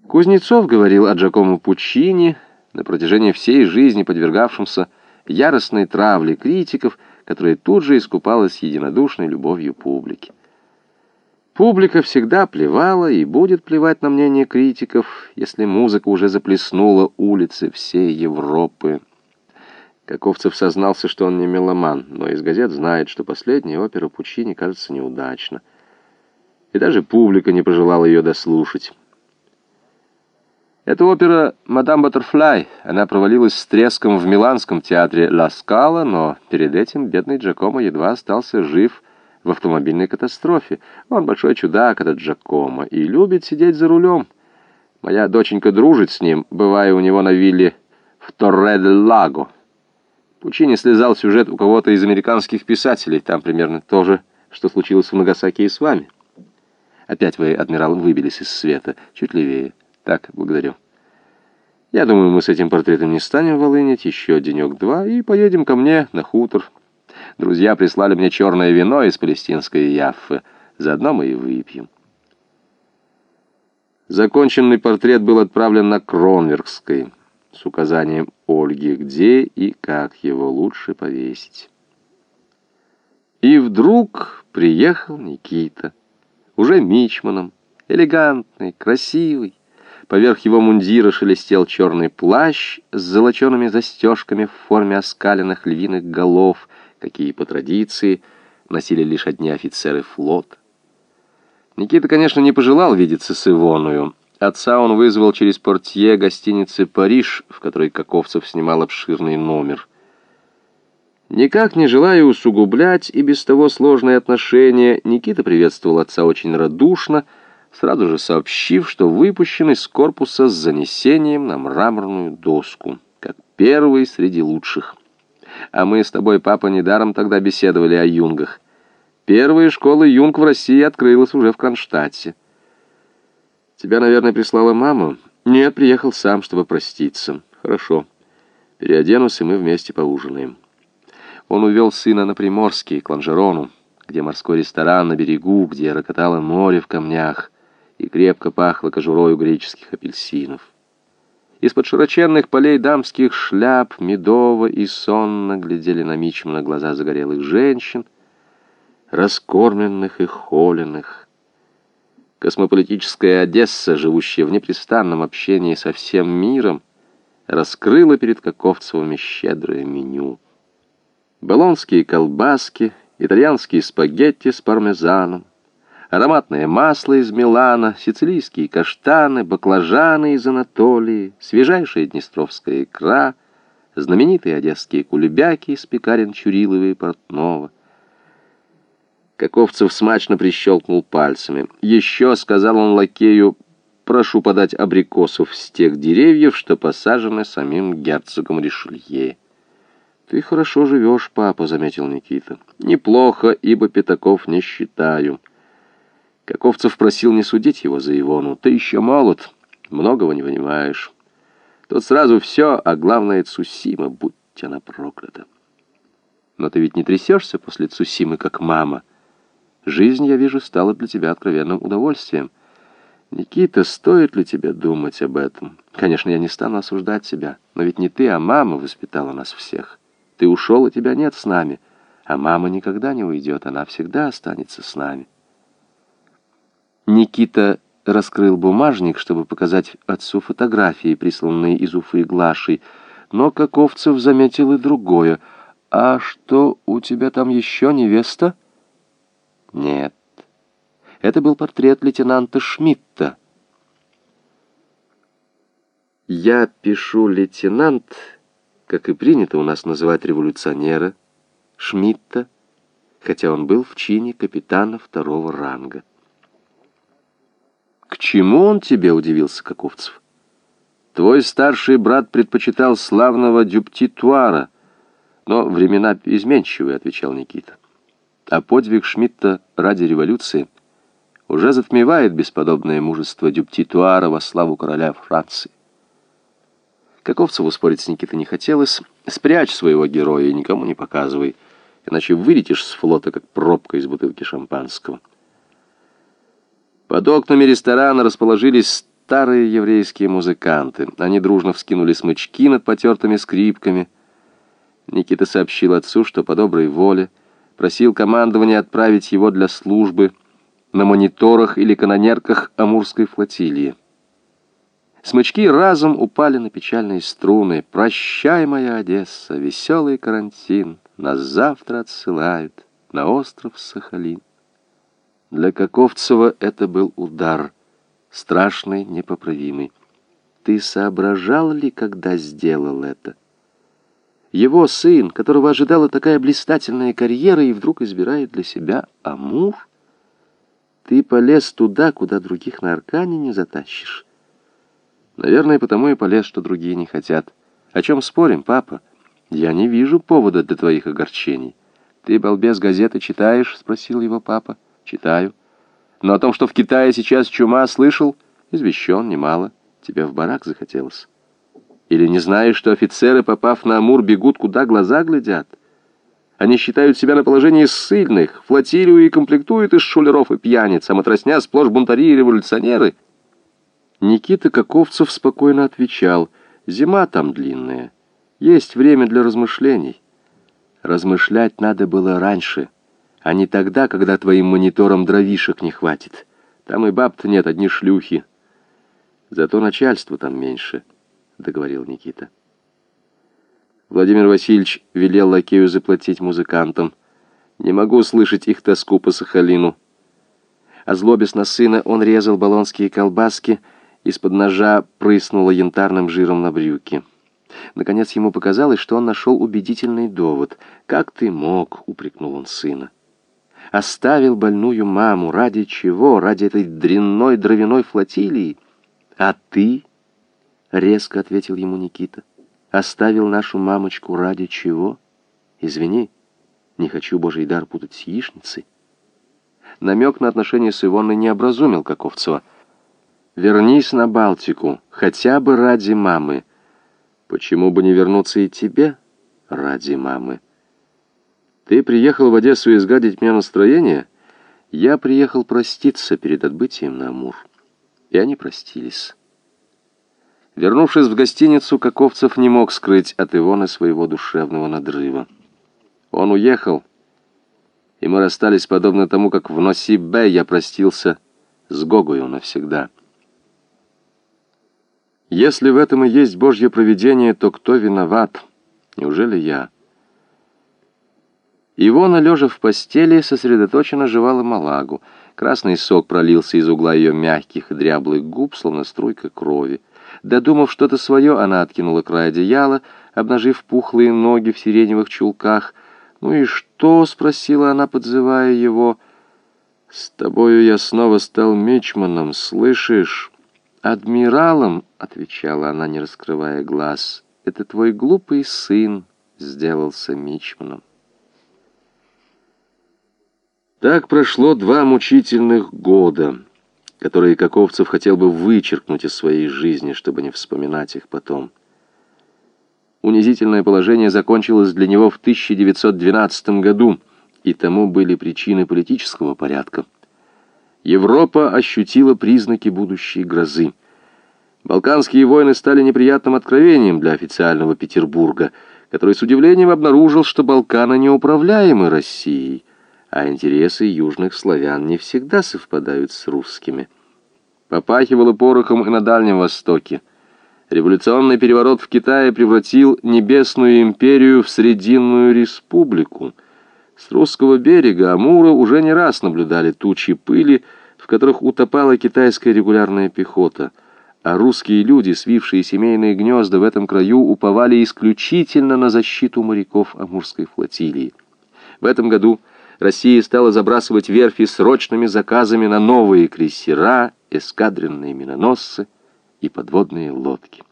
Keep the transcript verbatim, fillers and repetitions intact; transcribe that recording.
Кузнецов говорил о Джакомо Пуччини, на протяжении всей жизни подвергавшемся яростной травле критиков, которая тут же искупалась единодушной любовью публики. Публика всегда плевала и будет плевать на мнение критиков, если музыка уже заплеснула улицы всей Европы. Каковцев сознался, что он не меломан, но из газет знает, что последняя опера Пуччини кажется неудачна. И даже публика не пожелала ее дослушать. Эта опера «Мадам Баттерфляй», она провалилась с треском в миланском театре «Ла Скала», но перед этим бедный Джакомо едва остался жив в автомобильной катастрофе. Он большой чудак, этот Джакомо, и любит сидеть за рулем. Моя доченька дружит с ним, бывая у него на вилле в Торре-дель-Лаго. Пуччини слезал сюжет у кого-то из американских писателей. Там примерно то же, что случилось в Нагасаки и с вами. Опять вы, адмирал, выбились из света. Чуть левее. Так, благодарю. Я думаю, мы с этим портретом не станем волынить еще денек-два и поедем ко мне на хутор. Друзья прислали мне черное вино из палестинской Яффы. Заодно мы и выпьем. Законченный портрет был отправлен на Кронверкской с указанием Ольги, где и как его лучше повесить. И вдруг приехал Никита, уже мичманом, элегантный, красивый. Поверх его мундира шелестел черный плащ с золочеными застежками в форме оскаленных львиных голов, какие по традиции носили лишь одни офицеры флота. Никита, конечно, не пожелал видеться с Ивоною. Отца он вызвал через портье гостиницы «Париж», в которой Каковцев снимал обширный номер. Никак не желая усугублять и без того сложные отношения, Никита приветствовал отца очень радушно, сразу же сообщив, что выпущен из корпуса с занесением на мраморную доску, как первый среди лучших. А мы с тобой, папа, недаром тогда беседовали о юнгах. Первая школа юнг в России открылась уже в Кронштадте. Тебя, наверное, прислала мама? Нет, приехал сам, чтобы проститься. Хорошо. Переоденусь, и мы вместе поужинаем. Он увел сына на Приморский, к Ланжерону, где морской ресторан на берегу, где рокотало море в камнях и крепко пахло кожурою греческих апельсинов. Из-под широченных полей дамских шляп медово и сонно глядели на мичмана глаза загорелых женщин, раскормленных и холеных. Космополитическая Одесса, живущая в непрестанном общении со всем миром, раскрыла перед Каковцевыми щедрое меню. Болонские колбаски, итальянские спагетти с пармезаном, ароматное масло из Милана, сицилийские каштаны, баклажаны из Анатолии, свежайшая днестровская икра, знаменитые одесские кулебяки из пекарен Чурилова и Портнова. Каковцев смачно прищелкнул пальцами. «Еще, — сказал он лакею, — прошу подать абрикосов с тех деревьев, что посажены самим герцогом Ришелье». «Ты хорошо живешь, папа», — заметил Никита. «Неплохо, ибо пятаков не считаю». Каковцев просил не судить его за Ивону. «Ты еще молод, многого не понимаешь. Тут сразу все, а главное — Цусима, будь она проклята». «Но ты ведь не трясешься после Цусимы, как мама. Жизнь, я вижу, стала для тебя откровенным удовольствием. Никита, стоит ли тебе думать об этом? Конечно, я не стану осуждать себя, но ведь не ты, а мама воспитала нас всех. Ты ушел, и тебя нет с нами. А мама никогда не уйдет, она всегда останется с нами». Никита раскрыл бумажник, чтобы показать отцу фотографии, присланные из Уфы Глашей, но Каковцев заметил и другое. «А что, у тебя там еще невеста?» «Нет, это был портрет лейтенанта Шмидта». Я пишу лейтенант, как и принято у нас называть революционера, Шмидта, хотя он был в чине капитана второго ранга. «К чему он тебе?» — удивился Каковцев. «Твой старший брат предпочитал славного Дюптитуара, но времена изменчивые», — отвечал Никита. «А подвиг Шмидта ради революции уже затмевает бесподобное мужество Дюптитуара во славу короля Франции». Каковцеву спорить с Никитой не хотелось. «Спрячь своего героя и никому не показывай, иначе вылетишь с флота, как пробка из бутылки шампанского». Под окнами ресторана расположились старые еврейские музыканты. Они дружно вскинули смычки над потертыми скрипками. Никита сообщил отцу, что по доброй воле просил командование отправить его для службы на мониторах или канонерках Амурской флотилии. Смычки разом упали на печальные струны. «Прощай, моя Одесса, веселый карантин, нас завтра отсылают на остров Сахалин». Для Каковцева это был удар, страшный, непоправимый. Ты соображал ли, когда сделал это? Его сын, которого ожидала такая блистательная карьера, и вдруг избирает для себя Амур? Ты полез туда, куда других на Аркане не затащишь. Наверное, потому и полез, что другие не хотят. О чем спорим, папа? Я не вижу повода для твоих огорчений. Ты, балбес, газеты читаешь? Спросил его папа. Читаю. Но о том, что в Китае сейчас чума, слышал? Извещен немало. Тебе в барак захотелось. Или не знаешь, что офицеры, попав на Амур, бегут, куда глаза глядят? Они считают себя на положении ссыльных, флотилию и комплектуют из шулеров и пьяниц, а матросня сплошь бунтари и революционеры. Никита Каковцев спокойно отвечал: зима там длинная, есть время для размышлений. Размышлять надо было раньше, а не тогда, когда твоим мониторам дровишек не хватит. Там и баб-то нет, одни шлюхи. Зато начальства там меньше, — договорил Никита. Владимир Васильевич велел лакею заплатить музыкантам. Не могу слышать их тоску по Сахалину. Озлобясь на сына, он резал болонские колбаски, из-под ножа прыснуло янтарным жиром на брюки. Наконец ему показалось, что он нашел убедительный довод. «Как ты мог?» — упрекнул он сына. «Оставил больную маму. Ради чего? Ради этой дрянной дровяной флотилии? А ты?» — резко ответил ему Никита. «Оставил нашу мамочку ради чего? Извини, не хочу Божий дар путать с яичницей». Намек на отношения с Ивонной не образумил Каковцева. «Вернись на Балтику, хотя бы ради мамы». «Почему бы не вернуться и тебе ради мамы? Ты приехал в Одессу изгадить мне настроение? Я приехал проститься перед отбытием на Амур». И они простились. Вернувшись в гостиницу, Каковцев не мог скрыть от Ивоны своего душевного надрыва. Он уехал, и мы расстались подобно тому, как в Носибе я простился с Гогою навсегда. Если в этом и есть Божье провидение, то кто виноват? Неужели я? Ивона, лежа в постели, сосредоточенно жевала малагу. Красный сок пролился из угла ее мягких и дряблых губ, словно струйка крови. Додумав что-то свое, она откинула край одеяла, обнажив пухлые ноги в сиреневых чулках. «Ну и что?» — спросила она, подзывая его. «С тобою я снова стал мичманом, слышишь?» «Адмиралом», — отвечала она, не раскрывая глаз, — «это твой глупый сын сделался мичманом». Так прошло два мучительных года, которые Каковцев хотел бы вычеркнуть из своей жизни, чтобы не вспоминать их потом. Унизительное положение закончилось для него в тысяча девятьсот двенадцатом году, и тому были причины политического порядка. Европа ощутила признаки будущей грозы. Балканские войны стали неприятным откровением для официального Петербурга, который с удивлением обнаружил, что Балканы неуправляемы Россией, а интересы южных славян не всегда совпадают с русскими. Попахивало порохом и на Дальнем Востоке. Революционный переворот в Китае превратил Небесную империю в Срединную республику. С русского берега Амура уже не раз наблюдали тучи пыли, в которых утопала китайская регулярная пехота, а русские люди, свившие семейные гнезда в этом краю, уповали исключительно на защиту моряков Амурской флотилии. В этом году Россия стала забрасывать верфи срочными заказами на новые крейсера, эскадренные миноносцы и подводные лодки.